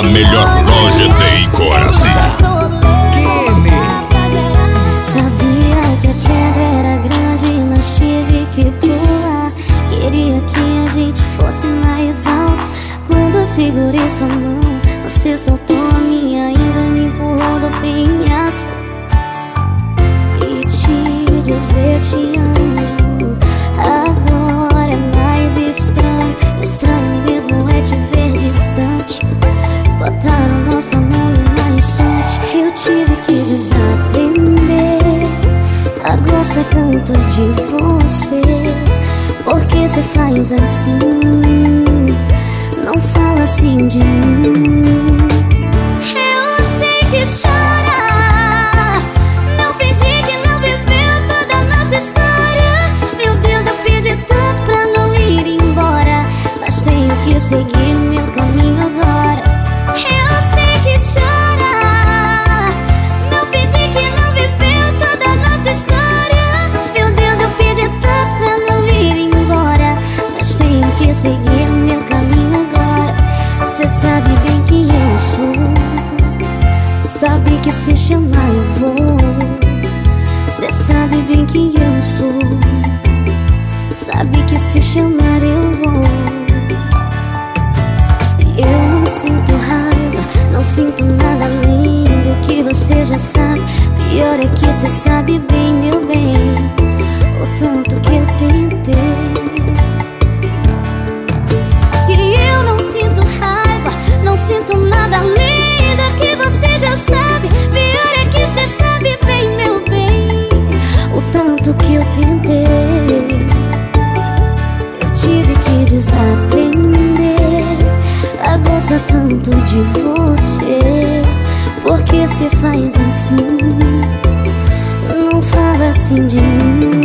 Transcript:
melhor loja de Coraci. Sabia que a queda era grande, mas tive que pular. Queria que a gente fosse mais alto. Quando eu segurei sua mão, você soltou a minha, ainda me empurrou do penhasco. E te dizer te amo agora é mais estranho. Estranho mesmo é te ver distante. Botaram nosso amor numa estante. Eu tive que desaprender a gostar tanto de você. Porque cê faz assim, não fala assim de mim. Eu sei que chora, não fingi que não viveu toda a nossa história. Meu Deus, eu pedi tanto pra não ir embora, mas tenho que seguir meu caminho agora. Eu sei que chora, não fingi que não viveu toda a nossa história. Meu Deus, eu pedi tanto pra não ir embora, mas tenho que seguir meu caminho agora. Cê sabe bem que eu sou, sabe que se chamar eu vou. Cê sabe bem que eu sou, sabe que se chamar eu vou. Eu não sinto raiva, não sinto nada além do que você já sabe. Pior é que cê sabe bem, meu bem, o tanto que eu tentei. E eu não sinto raiva, não sinto nada além do que você já sabe. Pior é que cê sabe bem, meu bem, o tanto que eu tentei. Eu tive que desaprender a gostar tanto de você. Porque cê faz assim, não fala assim de mim.